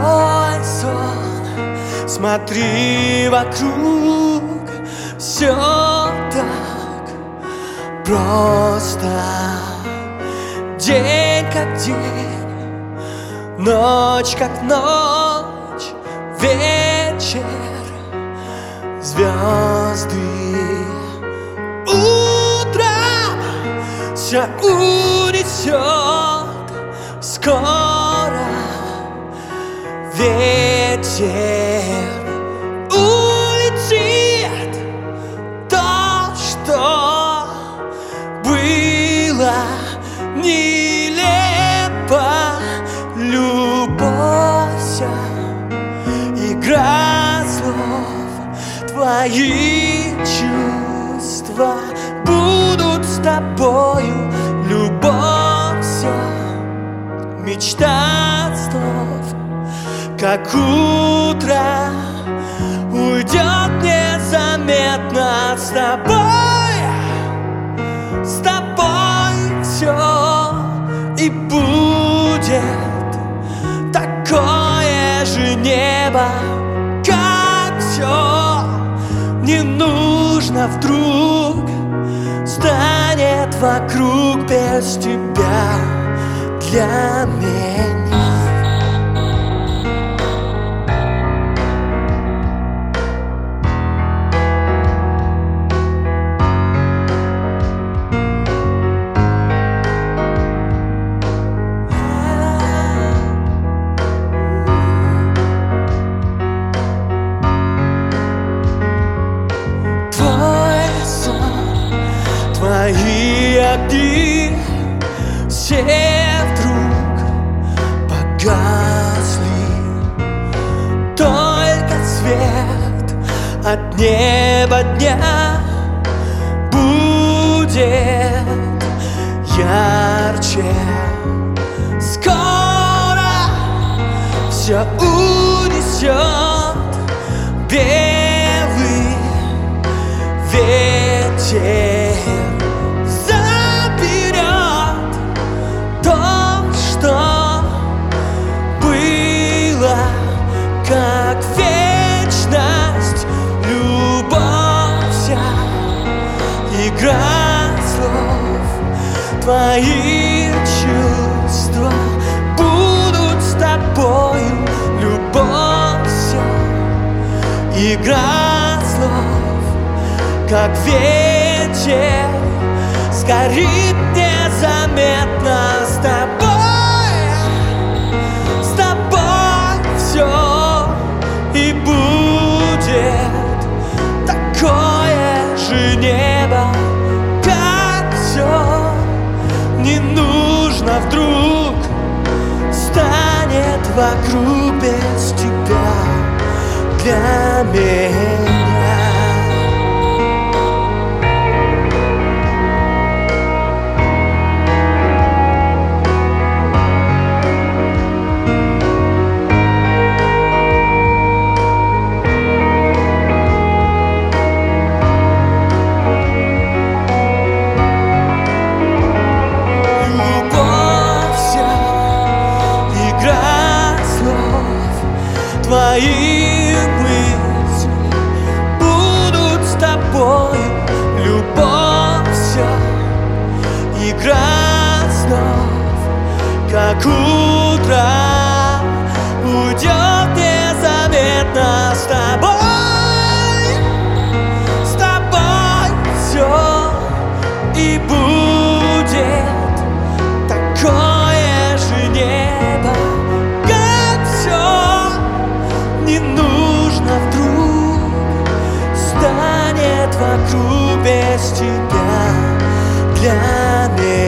твой сон. Смотри вокруг, все так просто. День как день, ночь как ночь, вечер, звезды. Утром все унесет скоро ветер. Улетит то, что было нелепо. Любовь, игра слов, твои чувства будут с тобою. Любовь, мечта снов, как утро, уйдет незаметно. С тобой все и будет такое же небо, как все. Не нужно вдруг станет вокруг без тебя для меня. Твои огни все вдруг погасли. Только свет от неба дня будет ярче. Скоро все унесет белый ветер. Как вечность, любовь вся, игра слов, твои чувства будут с тобою. Любовь вся, игра слов, как ветер, сгорит незаметно. С тобой все и будет такое же небо, как все. Не нужно вдруг станет вокруг без тебя для меня. Твои мысли будут с тобой. Любовь вся, игра снов, как утро, уйдет незаметно. С тобой все и будет такое же небо, как все. Не нужно вдруг станет вокруг без тебя для меня.